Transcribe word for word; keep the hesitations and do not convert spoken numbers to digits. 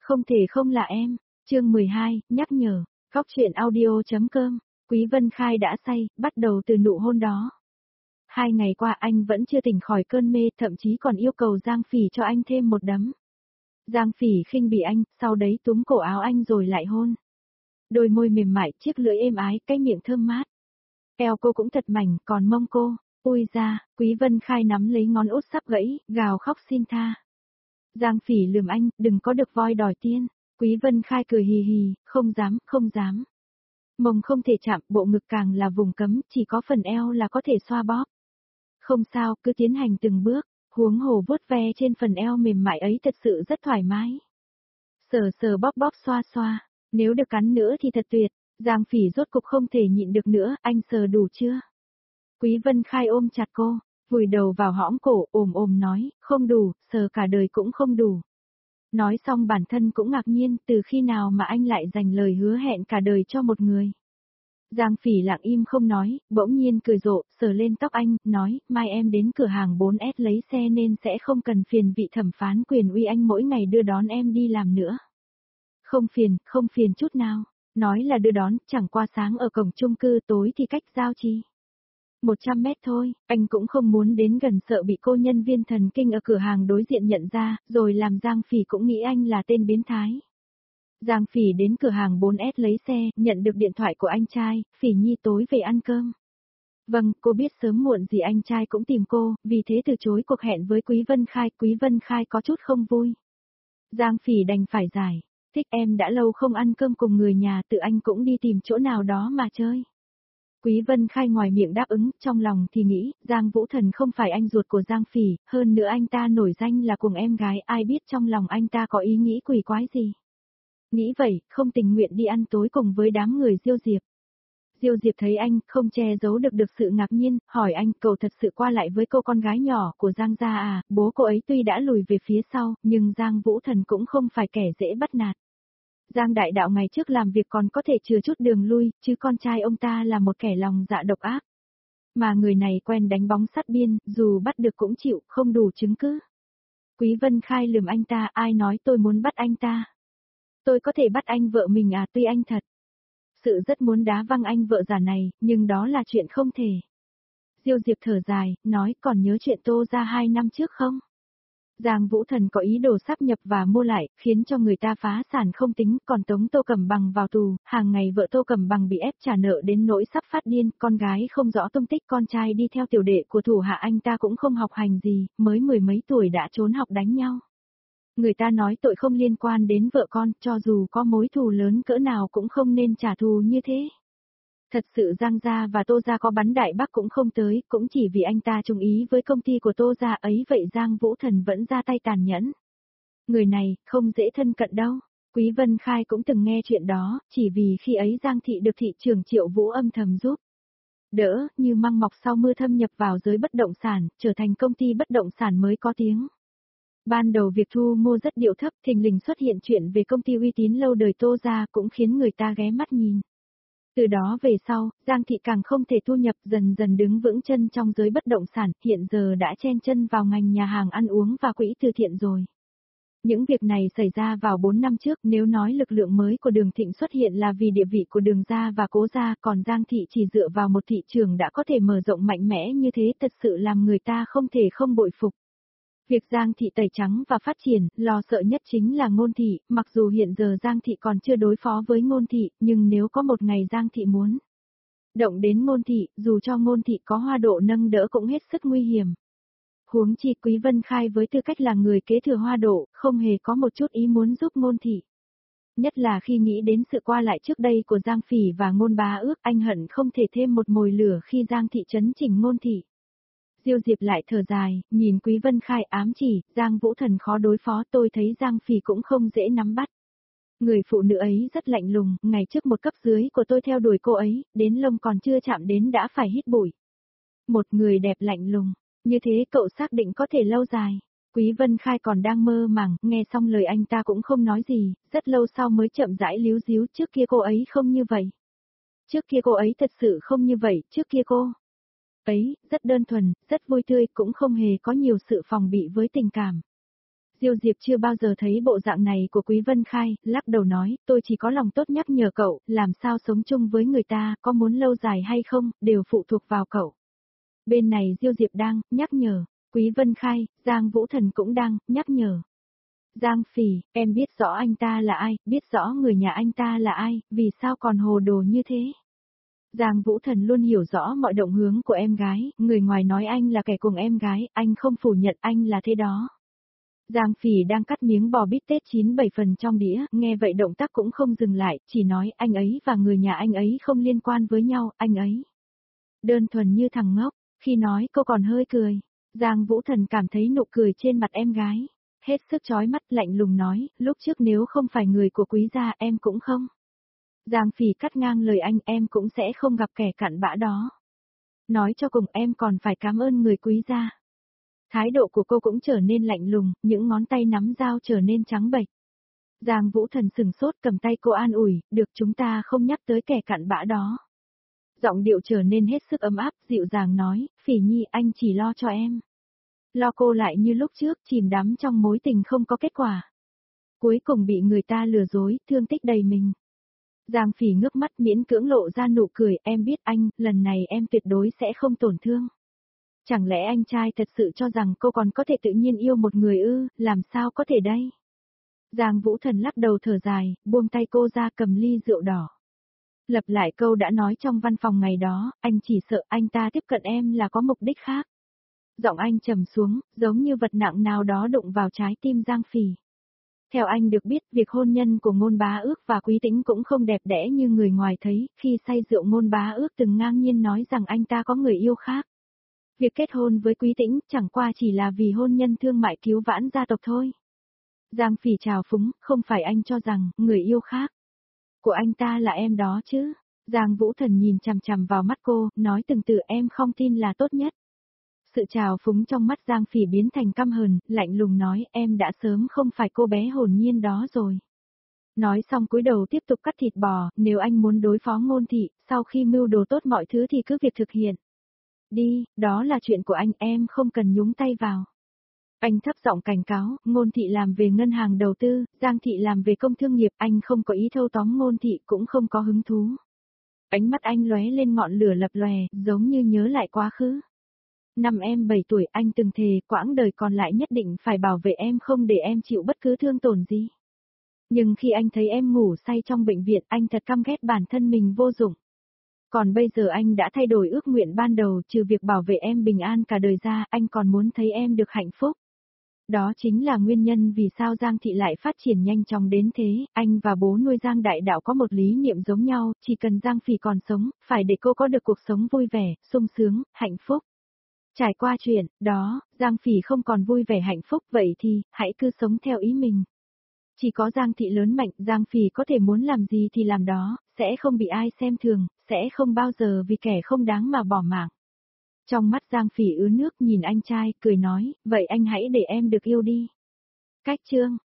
Không thể không là em. Chương mười hai, nhắc nhở. Góc truyện audio.com. Quý Vân Khai đã say, bắt đầu từ nụ hôn đó. Hai ngày qua anh vẫn chưa tỉnh khỏi cơn mê, thậm chí còn yêu cầu Giang Phỉ cho anh thêm một đấm. Giang Phỉ khinh bỉ anh, sau đấy túm cổ áo anh rồi lại hôn. Đôi môi mềm mại, chiếc lưỡi êm ái, cái miệng thơm mát. Eo cô cũng thật mảnh, còn mông cô, ui ra, Quý Vân Khai nắm lấy ngón út sắp gãy, gào khóc xin tha. Giang Phỉ lườm anh, đừng có được voi đòi tiên. Quý Vân Khai cười hì hì, không dám, không dám. Mông không thể chạm, bộ ngực càng là vùng cấm, chỉ có phần eo là có thể xoa bóp. Không sao, cứ tiến hành từng bước, huống hồ vuốt ve trên phần eo mềm mại ấy thật sự rất thoải mái. Sờ sờ bóp bóp xoa xoa, nếu được cắn nữa thì thật tuyệt. Giang Phỉ rốt cục không thể nhịn được nữa, anh sờ đủ chưa? Quý Vân Khai ôm chặt cô, vùi đầu vào hõm cổ, ồm ồm nói, không đủ, sờ cả đời cũng không đủ. Nói xong bản thân cũng ngạc nhiên, từ khi nào mà anh lại dành lời hứa hẹn cả đời cho một người. Giang Phỉ lặng im không nói, bỗng nhiên cười rộ, sờ lên tóc anh, nói, mai em đến cửa hàng bốn S lấy xe nên sẽ không cần phiền vị thẩm phán quyền uy anh mỗi ngày đưa đón em đi làm nữa. Không phiền, không phiền chút nào. Nói là đưa đón, chẳng qua sáng ở cổng chung cư, tối thì cách giao chi. một trăm mét thôi, anh cũng không muốn đến gần sợ bị cô nhân viên thần kinh ở cửa hàng đối diện nhận ra, rồi làm Giang Phỉ cũng nghĩ anh là tên biến thái. Giang Phỉ đến cửa hàng bốn S lấy xe, nhận được điện thoại của anh trai, Phỉ Nhi tối về ăn cơm. Vâng, cô biết sớm muộn gì anh trai cũng tìm cô, vì thế từ chối cuộc hẹn với Quý Vân Khai, Quý Vân Khai có chút không vui. Giang Phỉ đành phải giải. Thích em đã lâu không ăn cơm cùng người nhà, tự anh cũng đi tìm chỗ nào đó mà chơi. Quý Vân Khai ngoài miệng đáp ứng, trong lòng thì nghĩ, Giang Vũ Thần không phải anh ruột của Giang Phỉ, hơn nữa anh ta nổi danh là cùng em gái, ai biết trong lòng anh ta có ý nghĩ quỷ quái gì. Nghĩ vậy, không tình nguyện đi ăn tối cùng với đám người Diêu Diệp. Diêu Diệp thấy anh, không che giấu được được sự ngạc nhiên, hỏi anh, cậu thật sự qua lại với cô con gái nhỏ của Giang gia à, bố cô ấy tuy đã lùi về phía sau, nhưng Giang Vũ Thần cũng không phải kẻ dễ bắt nạt. Giang đại đạo ngày trước làm việc còn có thể chừa chút đường lui, chứ con trai ông ta là một kẻ lòng dạ độc ác. Mà người này quen đánh bóng sát biên, dù bắt được cũng chịu, không đủ chứng cứ. Quý Vân Khai lườm anh ta, ai nói tôi muốn bắt anh ta. Tôi có thể bắt anh vợ mình à, tuy anh thật sự rất muốn đá văng anh vợ già này, nhưng đó là chuyện không thể. Diêu Diệp thở dài, nói còn nhớ chuyện Tô ra hai năm trước không? Giang Vũ Thần có ý đồ sáp nhập và mua lại, khiến cho người ta phá sản không tính, còn tống Tô Cẩm Bằng vào tù, hàng ngày vợ Tô Cẩm Bằng bị ép trả nợ đến nỗi sắp phát điên, con gái không rõ tung tích, con trai đi theo tiểu đệ của thủ hạ anh ta cũng không học hành gì, mới mười mấy tuổi đã trốn học đánh nhau. Người ta nói tội không liên quan đến vợ con, cho dù có mối thù lớn cỡ nào cũng không nên trả thù như thế. Thật sự Giang gia và Tô gia có bắn Đại Bác cũng không tới, cũng chỉ vì anh ta chung ý với công ty của Tô gia ấy, vậy Giang Vũ Thần vẫn ra tay tàn nhẫn. Người này, không dễ thân cận đâu. Quý Vân Khai cũng từng nghe chuyện đó, chỉ vì khi ấy Giang thị được thị trưởng Triệu Vũ âm thầm giúp đỡ, như măng mọc sau mưa thâm nhập vào giới bất động sản, trở thành công ty bất động sản mới có tiếng. Ban đầu việc thu mua rất điệu thấp, thình lình xuất hiện chuyện về công ty uy tín lâu đời Tô gia cũng khiến người ta ghé mắt nhìn. Từ đó về sau, Giang thị càng không thể thu nhập, dần dần đứng vững chân trong giới bất động sản, hiện giờ đã chen chân vào ngành nhà hàng ăn uống và quỹ từ thiện rồi. Những việc này xảy ra vào bốn năm trước, nếu nói lực lượng mới của Đường Thịnh xuất hiện là vì địa vị của Đường gia và Cố gia, còn Giang thị chỉ dựa vào một thị trường đã có thể mở rộng mạnh mẽ như thế, thật sự làm người ta không thể không bội phục. Việc Giang thị tẩy trắng và phát triển, lo sợ nhất chính là Ngôn thị, mặc dù hiện giờ Giang thị còn chưa đối phó với Ngôn thị, nhưng nếu có một ngày Giang thị muốn động đến Ngôn thị, dù cho Ngôn thị có Hoa Độ nâng đỡ cũng hết sức nguy hiểm. Huống chi Quý Vân Khai với tư cách là người kế thừa Hoa Độ, không hề có một chút ý muốn giúp Ngôn thị. Nhất là khi nghĩ đến sự qua lại trước đây của Giang Phỉ và Ngôn Bá Ước, anh hận không thể thêm một mồi lửa khi Giang thị chấn chỉnh Ngôn thị. Diêu Diệp lại thở dài, nhìn Quý Vân Khai ám chỉ, Giang Vũ Thần khó đối phó, tôi thấy Giang Phỉ cũng không dễ nắm bắt. Người phụ nữ ấy rất lạnh lùng, ngày trước một cấp dưới của tôi theo đuổi cô ấy, đến lông còn chưa chạm đến đã phải hít bụi. Một người đẹp lạnh lùng, như thế cậu xác định có thể lâu dài. Quý Vân Khai còn đang mơ màng, nghe xong lời anh ta cũng không nói gì, rất lâu sau mới chậm rãi líu díu, trước kia cô ấy không như vậy. Trước kia cô ấy thật sự không như vậy, trước kia cô ấy, rất đơn thuần, rất vui tươi, cũng không hề có nhiều sự phòng bị với tình cảm. Diêu Diệp chưa bao giờ thấy bộ dạng này của Quý Vân Khai, lắc đầu nói, tôi chỉ có lòng tốt nhắc nhở cậu, làm sao sống chung với người ta, có muốn lâu dài hay không, đều phụ thuộc vào cậu. Bên này Diêu Diệp đang, nhắc nhở, Quý Vân Khai, Giang Vũ Thần cũng đang, nhắc nhở. Giang Phỉ, em biết rõ anh ta là ai, biết rõ người nhà anh ta là ai, vì sao còn hồ đồ như thế? Giang Vũ Thần luôn hiểu rõ mọi động hướng của em gái, người ngoài nói anh là kẻ cùng em gái, anh không phủ nhận anh là thế đó. Giang Phỉ đang cắt miếng bò bít tết chín bảy phần trong đĩa, nghe vậy động tác cũng không dừng lại, chỉ nói anh ấy và người nhà anh ấy không liên quan với nhau, anh ấy. Đơn thuần như thằng ngốc, khi nói cô còn hơi cười. Giang Vũ Thần cảm thấy nụ cười trên mặt em gái. Hết sức chói mắt lạnh lùng nói, lúc trước nếu không phải người của Quý gia em cũng không. Giang Phỉ cắt ngang lời anh, em cũng sẽ không gặp kẻ cặn bã đó. Nói cho cùng em còn phải cảm ơn người Quý gia. Thái độ của cô cũng trở nên lạnh lùng, những ngón tay nắm dao trở nên trắng bệch. Giang Vũ Thần sừng sốt cầm tay cô an ủi, được chúng ta không nhắc tới kẻ cặn bã đó. Giọng điệu trở nên hết sức ấm áp, dịu dàng nói, Phỉ Nhi anh chỉ lo cho em. Lo cô lại như lúc trước, chìm đắm trong mối tình không có kết quả. Cuối cùng bị người ta lừa dối, thương tích đầy mình. Giang Phỉ ngước mắt miễn cưỡng lộ ra nụ cười, em biết anh, lần này em tuyệt đối sẽ không tổn thương. Chẳng lẽ anh trai thật sự cho rằng cô còn có thể tự nhiên yêu một người ư, làm sao có thể đây? Giang Vũ Thần lắc đầu thở dài, buông tay cô ra cầm ly rượu đỏ. Lặp lại câu đã nói trong văn phòng ngày đó, anh chỉ sợ anh ta tiếp cận em là có mục đích khác. Giọng anh trầm xuống, giống như vật nặng nào đó đụng vào trái tim Giang Phỉ. Theo anh được biết, việc hôn nhân của Ngôn Bá Ước và Quý Tĩnh cũng không đẹp đẽ như người ngoài thấy, khi say rượu Ngôn Bá Ước từng ngang nhiên nói rằng anh ta có người yêu khác. Việc kết hôn với Quý Tĩnh chẳng qua chỉ là vì hôn nhân thương mại cứu vãn gia tộc thôi. Giang Phỉ trào phúng, không phải anh cho rằng, người yêu khác của anh ta là em đó chứ. Giang Vũ Thần nhìn chằm chằm vào mắt cô, nói từng từ em không tin là tốt nhất. Sự trào phúng trong mắt Giang Phỉ biến thành căm hờn, lạnh lùng nói em đã sớm không phải cô bé hồn nhiên đó rồi. Nói xong cúi đầu tiếp tục cắt thịt bò, nếu anh muốn đối phó Ngôn thị, sau khi mưu đồ tốt mọi thứ thì cứ việc thực hiện. Đi, đó là chuyện của anh, em không cần nhúng tay vào. Anh thấp giọng cảnh cáo, Ngôn thị làm về ngân hàng đầu tư, Giang thị làm về công thương nghiệp, anh không có ý thâu tóm Ngôn thị cũng không có hứng thú. Ánh mắt anh lóe lên ngọn lửa lập lòe, giống như nhớ lại quá khứ. Năm em bảy tuổi anh từng thề quãng đời còn lại nhất định phải bảo vệ em không để em chịu bất cứ thương tổn gì. Nhưng khi anh thấy em ngủ say trong bệnh viện anh thật căm ghét bản thân mình vô dụng. Còn bây giờ anh đã thay đổi ước nguyện ban đầu trừ việc bảo vệ em bình an cả đời ra anh còn muốn thấy em được hạnh phúc. Đó chính là nguyên nhân vì sao Giang Thị lại phát triển nhanh chóng đến thế, anh và bố nuôi Giang Đại Đạo có một lý niệm giống nhau, chỉ cần Giang Phỉ còn sống, phải để cô có được cuộc sống vui vẻ, sung sướng, hạnh phúc. Trải qua chuyện, đó, Giang Phỉ không còn vui vẻ hạnh phúc vậy thì, hãy cứ sống theo ý mình. Chỉ có Giang Thị lớn mạnh, Giang Phỉ có thể muốn làm gì thì làm đó, sẽ không bị ai xem thường, sẽ không bao giờ vì kẻ không đáng mà bỏ mạng. Trong mắt Giang Phỉ ứa nước nhìn anh trai, cười nói, vậy anh hãy để em được yêu đi. Cách chương